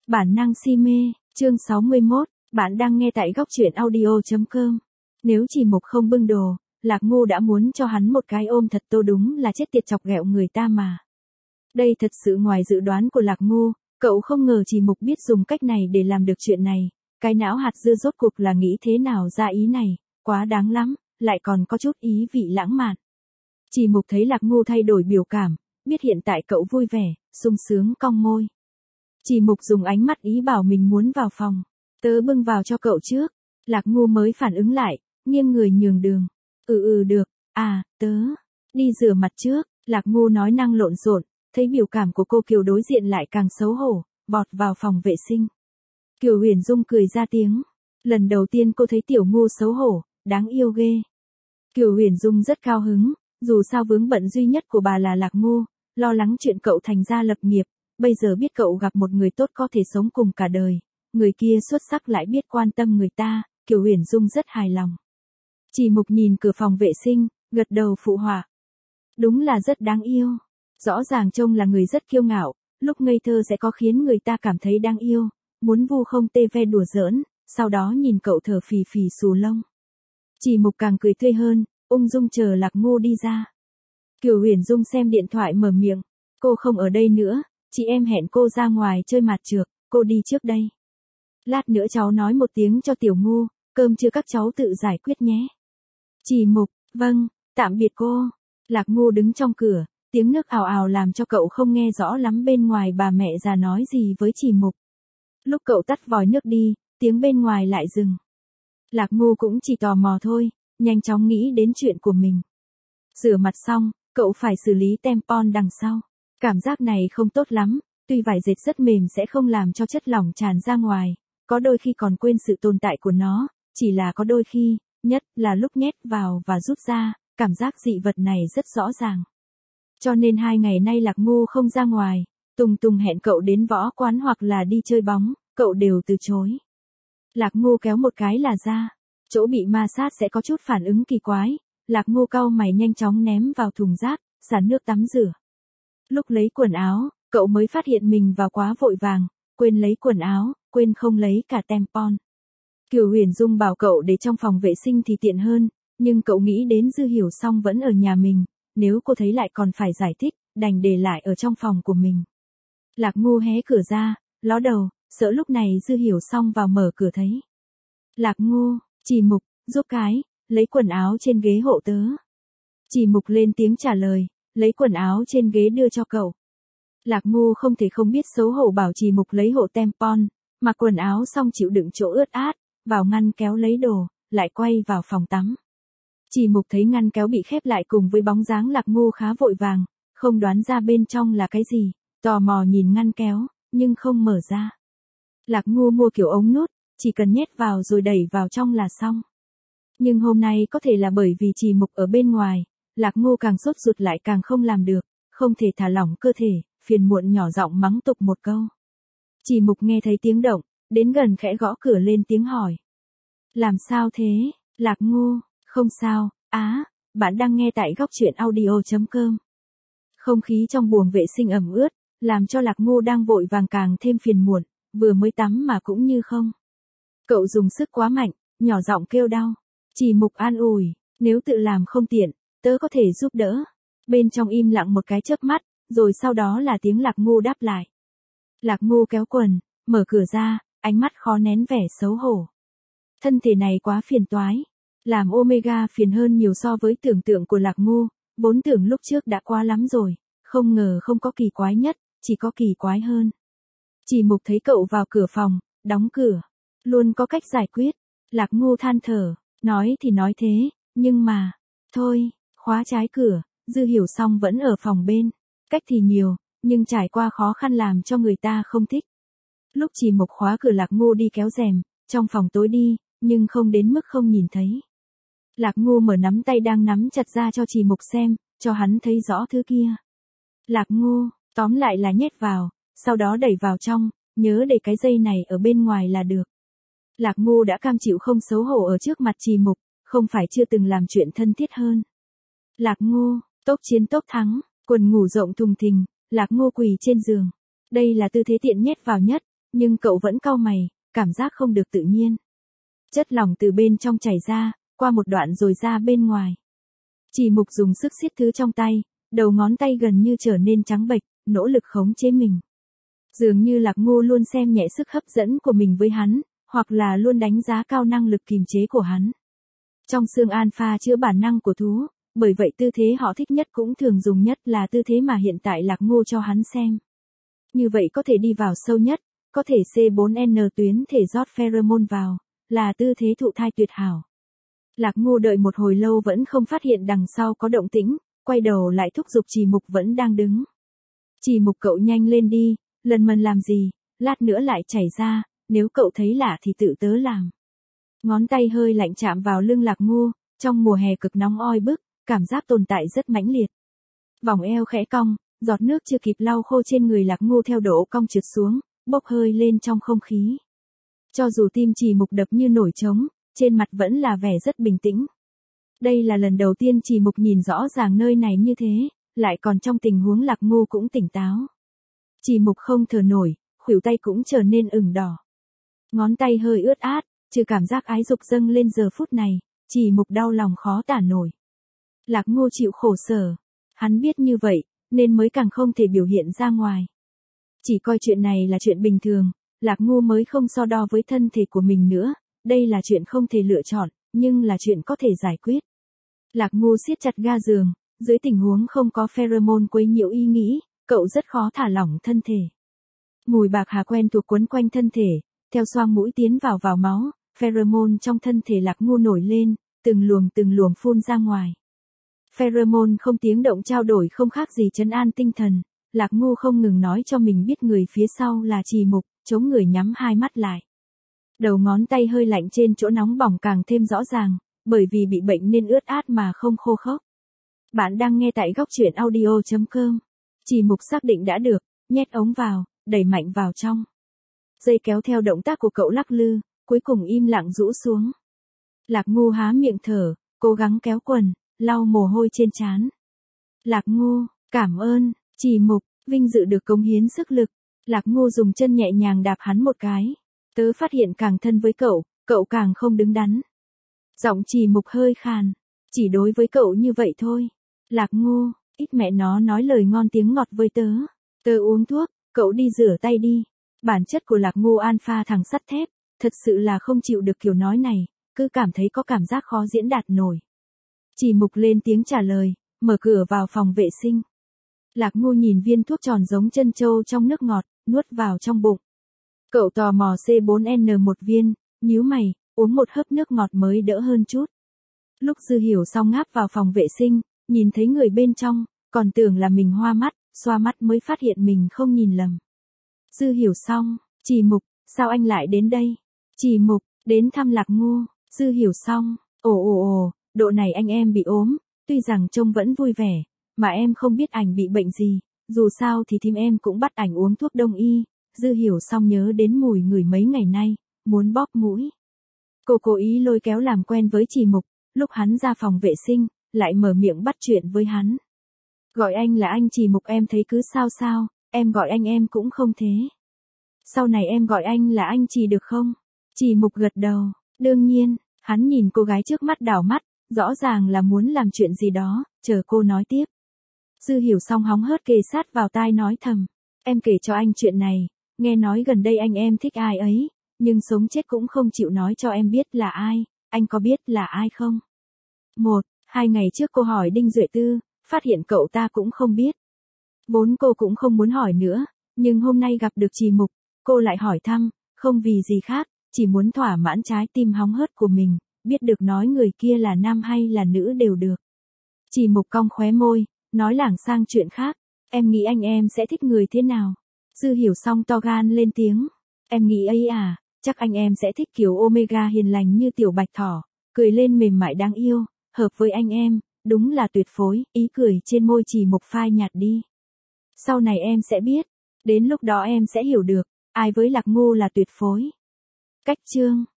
Bản năng si mê, chương 61, bạn đang nghe tại góc truyện audio.com. Nếu Chỉ Mục không bưng đồ, Lạc Ngu đã muốn cho hắn một cái ôm thật tô, đúng là chết tiệt chọc ghẹo người ta mà. Đây thật sự ngoài dự đoán của Lạc Ngu, cậu không ngờ Chỉ Mục biết dùng cách này để làm được chuyện này. Cái não hạt dưa rốt cuộc là nghĩ thế nào ra ý này, quá đáng lắm, lại còn có chút ý vị lãng mạn. Chỉ Mục thấy Lạc Ngu thay đổi biểu cảm, biết hiện tại cậu vui vẻ, sung sướng cong môi. Chỉ Mục dùng ánh mắt ý bảo mình muốn vào phòng. Tớ bưng vào cho cậu trước. Lạc Ngu mới phản ứng lại, nghiêng người nhường đường. Được, tớ đi rửa mặt trước. Lạc Ngu nói năng lộn xộn, thấy biểu cảm của cô Kiều đối diện lại càng xấu hổ, vọt vào phòng vệ sinh. Kiều Huyền Dung cười ra tiếng. Lần đầu tiên cô thấy tiểu Ngu xấu hổ, đáng yêu ghê. Kiều Huyền Dung rất cao hứng, dù sao vướng bận duy nhất của bà là Lạc Ngu, lo lắng chuyện cậu thành gia lập nghiệp. Bây giờ biết cậu gặp một người tốt có thể sống cùng cả đời, người kia xuất sắc lại biết quan tâm người ta, Kiều Huyền Dung rất hài lòng. Chỉ Mục nhìn cửa phòng vệ sinh, gật đầu phụ họa. Đúng là rất đáng yêu. Rõ ràng trông là người rất kiêu ngạo, lúc ngây thơ sẽ có khiến người ta cảm thấy đáng yêu, muốn vu không tê ve đùa giỡn, sau đó nhìn cậu thở phì phì xù lông. Chỉ Mục càng cười tươi hơn, ung dung chờ Lạc Ngu đi ra. Kiều Huyền Dung xem điện thoại mở miệng, cô không ở đây nữa. Chị em hẹn cô ra ngoài chơi mạt trược, cô đi trước đây. Lát nữa cháu nói một tiếng cho tiểu Ngu, cơm trưa các cháu tự giải quyết nhé. Chỉ Mục, vâng, tạm biệt cô. Lạc Ngu đứng trong cửa, tiếng nước ào ào làm cho cậu không nghe rõ lắm bên ngoài bà mẹ già nói gì với Chỉ Mục. Lúc cậu tắt vòi nước đi, tiếng bên ngoài lại dừng. Lạc Ngu cũng chỉ tò mò thôi, nhanh chóng nghĩ đến chuyện của mình. Rửa mặt xong, cậu phải xử lý tampon đằng sau. Cảm giác này không tốt lắm, tuy vải dệt rất mềm sẽ không làm cho chất lỏng tràn ra ngoài, có đôi khi còn quên sự tồn tại của nó, chỉ là có đôi khi, nhất là lúc nhét vào và rút ra, cảm giác dị vật này rất rõ ràng. Cho nên 2 ngày nay Lạc Ngu không ra ngoài, Tùng Tùng hẹn cậu đến võ quán hoặc là đi chơi bóng, cậu đều từ chối. Lạc Ngu kéo một cái là ra, chỗ bị ma sát sẽ có chút phản ứng kỳ quái, Lạc Ngu cau mày nhanh chóng ném vào thùng rác, xả nước tắm rửa. Lúc lấy quần áo, cậu mới phát hiện mình vào quá vội vàng, quên lấy quần áo, quên không lấy cả tampon. Kiều Huyền Dung bảo cậu để trong phòng vệ sinh thì tiện hơn, nhưng cậu nghĩ đến Dư Hiểu Song vẫn ở nhà mình, nếu cô thấy lại còn phải giải thích, đành để lại ở trong phòng của mình. Lạc Ngu hé cửa ra, ló đầu, sợ lúc này Dư Hiểu Song vào mở cửa thấy. Lạc Ngu, Chỉ Mục, giúp cái, lấy quần áo trên ghế hộ tớ. Chỉ Mục lên tiếng trả lời, lấy quần áo trên ghế đưa cho cậu. Lạc Ngu không thể không biết xấu hổ bảo Chỉ Mục lấy hộ tampon, mặc quần áo xong chịu đựng chỗ ướt át, vào ngăn kéo lấy đồ, lại quay vào phòng tắm. Chỉ Mục thấy ngăn kéo bị khép lại cùng với bóng dáng Lạc Ngu khá vội vàng, không đoán ra bên trong là cái gì, tò mò nhìn ngăn kéo, nhưng không mở ra. Lạc Ngu mua kiểu ống nút, chỉ cần nhét vào rồi đẩy vào trong là xong. Nhưng hôm nay có thể là bởi vì Chỉ Mục ở bên ngoài, Lạc Ngu càng sốt ruột lại càng không làm được, không thể thả lỏng cơ thể, phiền muộn nhỏ giọng mắng tục một câu. Chỉ Mục nghe thấy tiếng động, đến gần khẽ gõ cửa lên tiếng hỏi. Làm sao thế, Lạc Ngu? Không sao, bạn đang nghe tại góc truyện audio.com. Không khí trong buồng vệ sinh ẩm ướt, làm cho Lạc Ngu đang vội vàng càng thêm phiền muộn, vừa mới tắm mà cũng như không. Cậu dùng sức quá mạnh, nhỏ giọng kêu đau. Chỉ Mục an ủi, nếu tự làm không tiện, tớ có thể giúp đỡ. Bên trong im lặng một cái chớp mắt, rồi sau đó là tiếng Lạc Ngu đáp lại. Lạc Ngu kéo quần, mở cửa ra, ánh mắt khó nén vẻ xấu hổ. Thân thể này quá phiền toái. Làm Omega phiền hơn nhiều so với tưởng tượng của Lạc Ngu, vốn tưởng lúc trước đã quá lắm rồi, không ngờ không có kỳ quái nhất, chỉ có kỳ quái hơn. Chỉ Mục thấy cậu vào cửa phòng, đóng cửa. Luôn có cách giải quyết. Lạc Ngu than thở, nói thì nói thế, nhưng mà, thôi, khóa trái cửa, Dư Hiểu Song vẫn ở phòng bên. Cách thì nhiều, nhưng trải qua khó khăn làm cho người ta không thích. Lúc Chỉ Mục khóa cửa Lạc Ngu đi kéo rèm, trong phòng tối đi, nhưng không đến mức không nhìn thấy. Lạc Ngu mở nắm tay đang nắm chặt ra cho Chỉ Mục xem, cho hắn thấy rõ thứ kia. Lạc Ngu, tóm lại là nhét vào, sau đó đẩy vào trong, nhớ để cái dây này ở bên ngoài là được. Lạc Ngu đã cam chịu không xấu hổ ở trước mặt Chỉ Mục, không phải chưa từng làm chuyện thân thiết hơn. Lạc Ngu, tốc chiến tốc thắng, quần ngủ rộng thùng thình, Lạc Ngu quỳ trên giường. Đây là tư thế tiện nhét vào nhất, nhưng cậu vẫn cau mày, cảm giác không được tự nhiên. Chất lỏng từ bên trong chảy ra, qua một đoạn rồi ra bên ngoài. Chỉ Mục dùng sức siết thứ trong tay, đầu ngón tay gần như trở nên trắng bệch, nỗ lực khống chế mình. Dường như Lạc Ngô luôn xem nhẹ sức hấp dẫn của mình với hắn, hoặc là luôn đánh giá cao năng lực kiềm chế của hắn. Trong xương alpha chứa bản năng của thú, bởi vậy tư thế họ thích nhất cũng thường dùng nhất là tư thế mà hiện tại Lạc Ngô cho hắn xem. Như vậy có thể đi vào sâu nhất, có thể C4N tuyến thể rót pheromone vào, là tư thế thụ thai tuyệt hảo. Lạc Ngô đợi một hồi lâu vẫn không phát hiện đằng sau có động tĩnh, quay đầu lại thúc giục Chỉ Mục vẫn đang đứng. Chỉ Mục cậu nhanh lên đi, lần mần làm gì, lát nữa lại chảy ra, nếu cậu thấy lạ thì tự tớ làm. Ngón tay hơi lạnh chạm vào lưng Lạc Ngô, trong mùa hè cực nóng oi bức, cảm giác tồn tại rất mãnh liệt. Vòng eo khẽ cong, giọt nước chưa kịp lau khô trên người Lạc Ngô theo độ cong trượt xuống, bốc hơi lên trong không khí. Cho dù tim Chỉ Mục đập như nổi trống, trên mặt vẫn là vẻ rất bình tĩnh. Đây là lần đầu tiên Chỉ Mục nhìn rõ ràng nơi này như thế, lại còn trong tình huống Lạc Ngô cũng tỉnh táo. Chỉ Mục không thở nổi, khuỷu tay cũng trở nên ửng đỏ. Ngón tay hơi ướt át, trừ cảm giác ái dục dâng lên giờ phút này, Chỉ Mục đau lòng khó tả nổi. Lạc Ngô chịu khổ sở. Hắn biết như vậy, nên mới càng không thể biểu hiện ra ngoài. Chỉ coi chuyện này là chuyện bình thường, Lạc Ngô mới không so đo với thân thể của mình nữa, đây là chuyện không thể lựa chọn, nhưng là chuyện có thể giải quyết. Lạc Ngô siết chặt ga giường, dưới tình huống không có pheromone quấy nhiễu ý nghĩ, cậu rất khó thả lỏng thân thể. Mùi bạc hà quen thuộc quấn quanh thân thể, theo xoang mũi tiến vào máu, pheromone trong thân thể Lạc Ngô nổi lên, từng luồng phun ra ngoài. Pheromone không tiếng động trao đổi không khác gì trấn an tinh thần, Lạc Ngô không ngừng nói cho mình biết người phía sau là Chỉ Mục, chống người nhắm hai mắt lại. Đầu ngón tay hơi lạnh trên chỗ nóng bỏng càng thêm rõ ràng, bởi vì bị bệnh nên ướt át mà không khô khốc. Bạn đang nghe tại góc truyện audio.com. Chỉ Mục xác định đã được, nhét ống vào, đẩy mạnh vào trong. Dây kéo theo động tác của cậu lắc lư, cuối cùng im lặng rũ xuống. Lạc Ngô há miệng thở, cố gắng kéo quần, lau mồ hôi trên trán. Lạc Ngô, cảm ơn, Chỉ Mục, vinh dự được cống hiến sức lực. Lạc Ngô dùng chân nhẹ nhàng đạp hắn một cái. Tớ phát hiện càng thân với cậu càng không đứng đắn. Giọng Chỉ Mục hơi khàn. Chỉ đối với cậu như vậy thôi. Lạc Ngô, ít mẹ nó nói lời ngon tiếng ngọt với tớ. Tớ uống thuốc, cậu đi rửa tay đi. Bản chất của Lạc Ngô alpha thằng sắt thép, thật sự là không chịu được kiểu nói này, cứ cảm thấy có cảm giác khó diễn đạt nổi. Chỉ Mục lên tiếng trả lời, mở cửa vào phòng vệ sinh. Lạc Ngô nhìn viên thuốc tròn giống chân trâu trong nước ngọt, nuốt vào trong bụng. Cậu tò mò C4N một viên, nhíu mày, uống một hớp nước ngọt mới đỡ hơn chút. Lúc Dư Hiểu xong ngáp vào phòng vệ sinh, nhìn thấy người bên trong, còn tưởng là mình hoa mắt, xoa mắt mới phát hiện mình không nhìn lầm. Dư Hiểu xong, Chỉ Mục, sao anh lại đến đây? Chỉ Mục, đến thăm Lạc Ngô. Dư Hiểu xong, ồ, độ này anh em bị ốm, tuy rằng trông vẫn vui vẻ, mà em không biết ảnh bị bệnh gì, dù sao thì thím em cũng bắt ảnh uống thuốc đông y. Dư Hiểu xong nhớ đến mùi người mấy ngày nay, muốn bóp mũi. Cô cố ý lôi kéo làm quen với Chỉ Mục, lúc hắn ra phòng vệ sinh, lại mở miệng bắt chuyện với hắn. Gọi anh là anh Chỉ Mục em thấy cứ sao, em gọi anh em cũng không thế. Sau này em gọi anh là anh Chỉ được không? Chỉ Mục gật đầu, đương nhiên, hắn nhìn cô gái trước mắt đảo mắt, rõ ràng là muốn làm chuyện gì đó, chờ cô nói tiếp. Dư Hiểu xong hóng hớt kề sát vào tai nói thầm, em kể cho anh chuyện này, nghe nói gần đây anh em thích ai ấy, nhưng sống chết cũng không chịu nói cho em biết là ai, anh có biết là ai không? 2 ngày trước cô hỏi Đinh Duệ Tư, phát hiện cậu ta cũng không biết. Vốn cô cũng không muốn hỏi nữa, nhưng hôm nay gặp được Chỉ Mục, cô lại hỏi thăm, không vì gì khác, chỉ muốn thỏa mãn trái tim hóng hớt của mình, biết được nói người kia là nam hay là nữ đều được. Chỉ Mục cong khóe môi, nói lảng sang chuyện khác, em nghĩ anh em sẽ thích người thế nào? Dư Hiểu xong to gan lên tiếng, em nghĩ ấy à, chắc anh em sẽ thích kiểu Omega hiền lành như tiểu bạch thỏ, cười lên mềm mại đáng yêu, hợp với anh em, đúng là tuyệt phối, ý cười trên môi Chỉ Mục phai nhạt đi. Sau này em sẽ biết, đến lúc đó em sẽ hiểu được, ai với Lạc Ngô là tuyệt phối. Cách chương